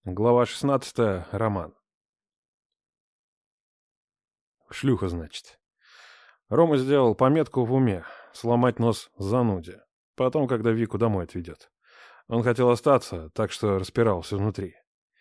Глава 16. Роман. Шлюха, значит. Рома сделал пометку в уме — сломать нос зануде. Потом, когда Вику домой отведет. Он хотел остаться, так что распирался внутри.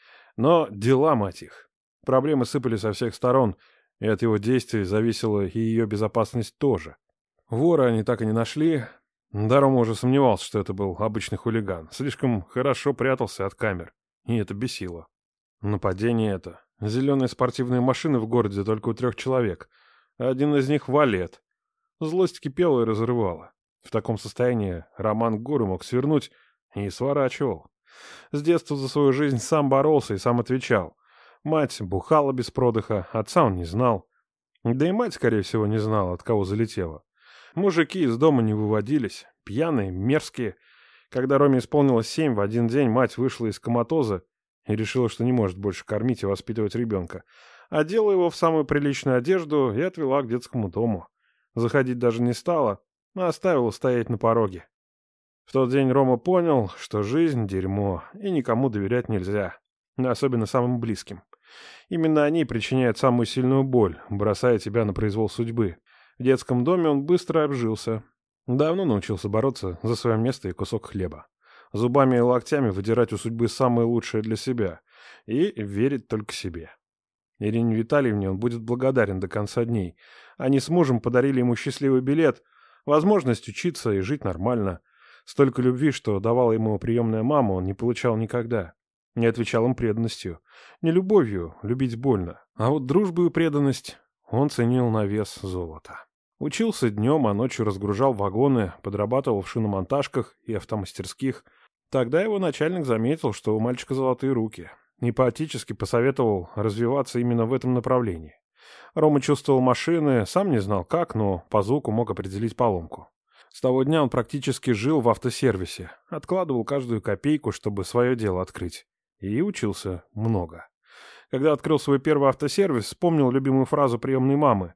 Но дела, мать их. Проблемы сыпали со всех сторон, и от его действий зависела и ее безопасность тоже. Вора они так и не нашли. Да, Рома уже сомневался, что это был обычный хулиган. Слишком хорошо прятался от камер, и это бесило. Нападение это. Зеленые спортивные машины в городе только у 3 человек. Один из них — валет. Злость кипела и разрывала. В таком состоянии Роман горы мог свернуть и сворачивал. С детства за свою жизнь сам боролся и сам отвечал. Мать бухала без продыха, отца он не знал. Да и мать, скорее всего, не знала, от кого залетела. Мужики из дома не выводились, пьяные, мерзкие. Когда Роме исполнилось 7, в один день мать вышла из коматоза и решила, что не может больше кормить и воспитывать ребенка. Одела его в самую приличную одежду и отвела к детскому дому. Заходить даже не стала, а оставила стоять на пороге. В тот день Рома понял, что жизнь — дерьмо, и никому доверять нельзя, особенно самым близким. Именно они причиняют самую сильную боль, бросая тебя на произвол судьбы. В детском доме он быстро обжился. Давно научился бороться за свое место и кусок хлеба. Зубами и локтями выдирать у судьбы самое лучшее для себя и верить только себе. Ирине Витальевне он будет благодарен до конца дней. Они с мужем подарили ему счастливый билет, возможность учиться и жить нормально. Столько любви, что давала ему приемная мама, он не получал никогда. Не отвечал им преданностью. Не любовью, любить больно. А вот дружбу и преданность он ценил на вес золота. Учился днем, а ночью разгружал вагоны, подрабатывал в шиномонтажках и автомастерских. Тогда его начальник заметил, что у мальчика золотые руки, и поотечески посоветовал развиваться именно в этом направлении. Рома чувствовал машины, сам не знал как, но по звуку мог определить поломку. С того дня он практически жил в автосервисе, откладывал каждую копейку, чтобы свое дело открыть. И учился много. Когда открыл свой первый автосервис, вспомнил любимую фразу приемной мамы: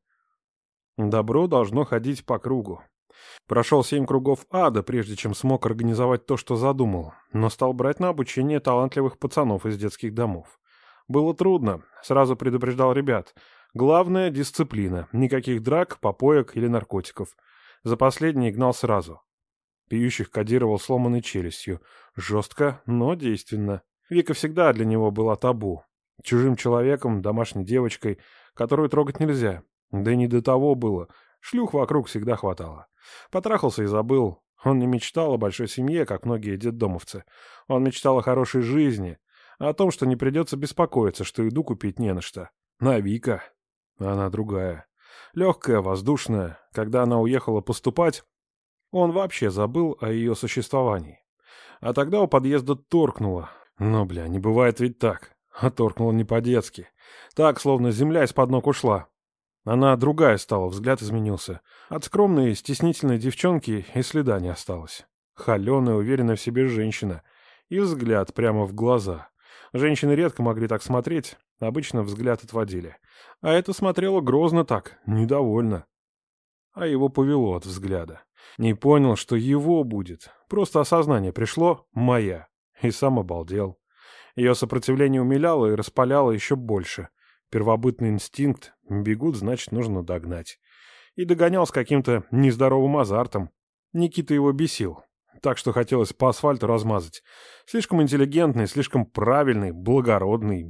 «Добро должно ходить по кругу». Прошел 7 кругов ада, прежде чем смог организовать то, что задумал, но стал брать на обучение талантливых пацанов из детских домов. Было трудно, сразу предупреждал ребят. Главное — дисциплина, никаких драк, попоек или наркотиков. За последний гнал сразу. Пьющих кодировал сломанной челюстью. Жестко, но действенно. Вика всегда для него была табу. Чужим человеком, домашней девочкой, которую трогать нельзя. Да и не до того было. Шлюх вокруг всегда хватало. Потрахался и забыл. Он не мечтал о большой семье, как многие детдомовцы. Он мечтал о хорошей жизни, о том, что не придется беспокоиться, что еду купить не на что. А Вика, она другая. Легкая, воздушная. Когда она уехала поступать, он вообще забыл о ее существовании. А тогда у подъезда торкнуло. Но, не бывает ведь так. А торкнуло не по-детски. Так, словно земля из-под ног ушла. Она другая стала, взгляд изменился. От скромной, стеснительной девчонки и следа не осталось. Холеная, уверенная в себе женщина. И взгляд прямо в глаза. Женщины редко могли так смотреть, обычно взгляд отводили. А эта смотрела грозно так, недовольно. А его повело от взгляда. Не понял, что его будет. Просто осознание пришло — моя. И сам обалдел. Ее сопротивление умиляло и распаляло еще больше. Первобытный инстинкт — бегут, значит, нужно догнать. И догонял с каким-то нездоровым азартом. Никита его бесил. Так что хотелось по асфальту размазать. Слишком интеллигентный, слишком правильный, благородный,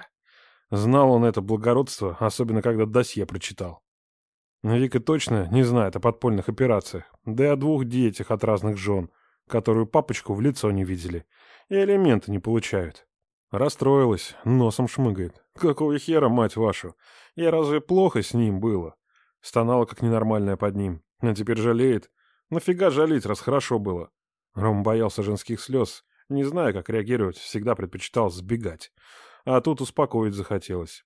Знал он это благородство, особенно когда досье прочитал. Но Вика точно не знает о подпольных операциях, да и о 2 детях от разных жен, которую папочку в лицо не видели, и алименты не получают. Расстроилась, носом шмыгает. Какого хера, мать вашу? Я разве плохо с ним было? Стонала как ненормальная под ним, а теперь жалеет. Нафига жалеть, раз хорошо было? Ром боялся женских слез, не зная, как реагировать, всегда предпочитал сбегать. А тут успокоить захотелось.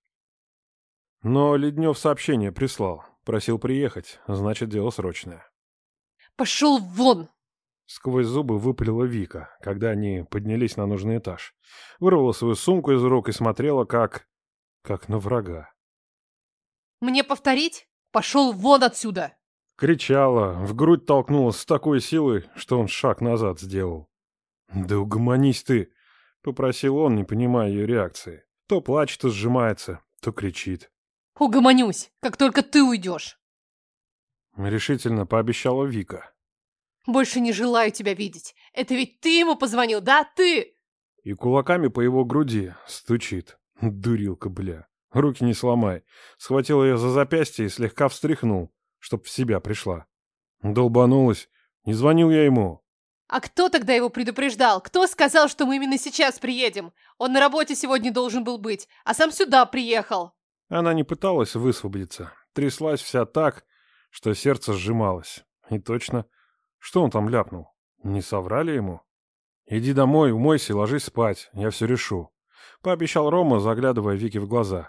Но Леднев сообщение прислал. Просил приехать, значит, дело срочное. «Пошел вон!» Сквозь зубы выпалила Вика, когда они поднялись на нужный этаж. Вырвала свою сумку из рук и смотрела, как на врага. «Мне повторить? Пошел вон отсюда!» Кричала, в грудь толкнула с такой силой, что он шаг назад сделал. «Да угомонись ты!» Попросил он, не понимая ее реакции. То плачет и сжимается, то кричит. Угомонюсь, как только ты уйдешь. Решительно пообещала Вика. Больше не желаю тебя видеть. Это ведь ты ему позвонил, да? Ты! И кулаками по его груди стучит. Дурилка, бля. Руки не сломай. Схватил ее за запястье и слегка встряхнул, чтоб в себя пришла. Долбанулась. Не звонил я ему. А кто тогда его предупреждал? Кто сказал, что мы именно сейчас приедем? Он на работе сегодня должен был быть, а сам сюда приехал. Она не пыталась высвободиться. Тряслась вся так, что сердце сжималось. И точно, что он там ляпнул? Не соврали ему? «Иди домой, умойся и ложись спать, я все решу», — пообещал Рома, заглядывая Вике в глаза.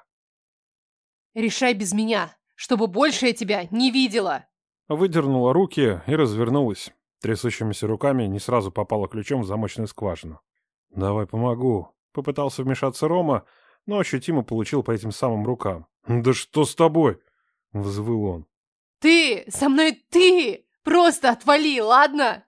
Решай без меня, чтобы больше я тебя не видела. Выдернула руки и развернулась. Трясущимися руками не сразу попала ключом в замочную скважину. «Давай помогу», — попытался вмешаться Рома, но ощутимо получил по этим самым рукам. «Да что с тобой?» — взвыл он. Ты! Со мной ты! Просто отвали, ладно?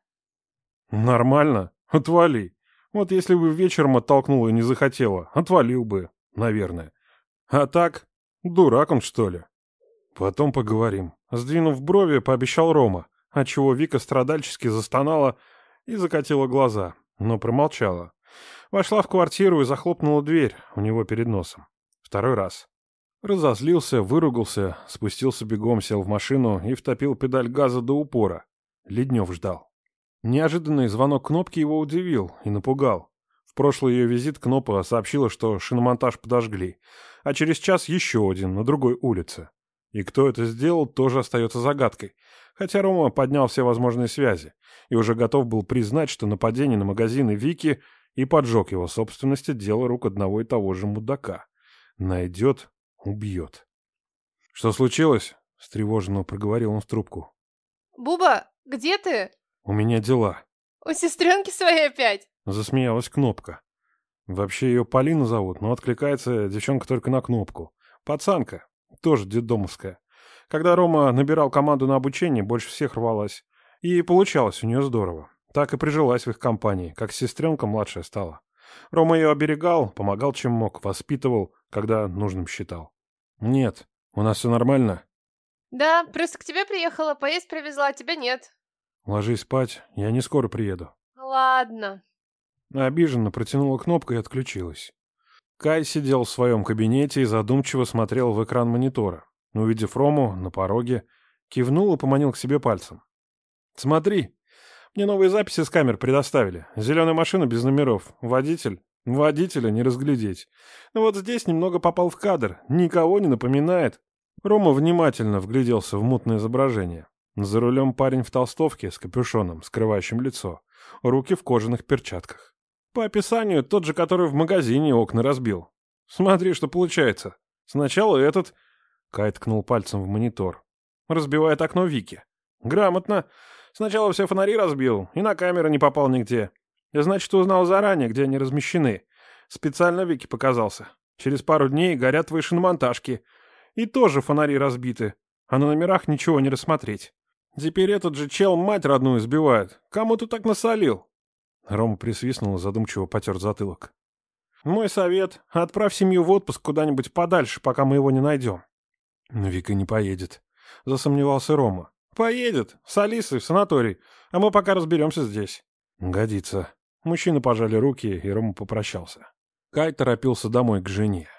«Нормально? Отвали. Вот если бы вечером оттолкнула и не захотела, отвалил бы, наверное. А так, дурак он, что ли?» «Потом поговорим», — сдвинув брови, пообещал Рома, отчего Вика страдальчески застонала и закатила глаза, но промолчала. Вошла в квартиру и захлопнула дверь у него перед носом. Второй раз. Разозлился, выругался, спустился бегом, сел в машину и втопил педаль газа до упора. Леднев ждал. Неожиданный звонок Кнопки его удивил и напугал. В прошлый ее визит Кнопа сообщила, что шиномонтаж подожгли, а через час еще один на другой улице. И кто это сделал, тоже остается загадкой, хотя Рома поднял все возможные связи и уже готов был признать, что нападение на магазины Вики и поджог его собственности — дело рук одного и того же мудака. Найдет — убьет. «Что случилось?» — встревоженно проговорил он в трубку. Буба, где ты? «У меня дела», У сестренки своей опять? — засмеялась Кнопка. Вообще ее Полина зовут, но откликается девчонка только на Кнопку. Пацанка, тоже детдомовская. Когда Рома набирал команду на обучение, больше всех рвалась. И получалось у нее здорово. Так и прижилась в их компании, как сестренка младшая стала. Рома ее оберегал, помогал чем мог, воспитывал, когда нужным считал. «Нет, у нас все нормально». Да, просто к тебе приехала, поесть привезла, а тебя нет. «Ложись спать, я не скоро приеду». Ладно. Обиженно протянула кнопку и отключилась. Кай сидел в своем кабинете и задумчиво смотрел в экран монитора. Увидев Рому на пороге, кивнул и поманил к себе пальцем. «Смотри, мне новые записи с камер предоставили. Зеленая машина без номеров. Водитель. Водителя не разглядеть. Но вот здесь немного попал в кадр. Никого не напоминает». Рома внимательно вгляделся в мутное изображение. За рулем парень в толстовке с капюшоном, скрывающим лицо. Руки в кожаных перчатках. По описанию тот же, который в магазине окна разбил. Смотри, что получается. Сначала этот... Кай ткнул пальцем в монитор. Разбивает окно Вики. Грамотно. Сначала все фонари разбил, и на камеры не попал нигде. Значит, узнал заранее, где они размещены. Специально Вике показался. Через пару дней горят твои шиномонтажки. И тоже фонари разбиты. А на номерах ничего не рассмотреть. Теперь этот же чел мать родную сбивает. Кому ты так насолил? Рома присвистнул и задумчиво потер затылок. Мой совет — отправь семью в отпуск куда-нибудь подальше, пока мы его не найдем. Вика не поедет. Засомневался Рома. Поедет. С Алисой в санаторий. А мы пока разберемся здесь. Годится. Мужчины пожали руки, и Рома попрощался. Кай торопился домой к жене.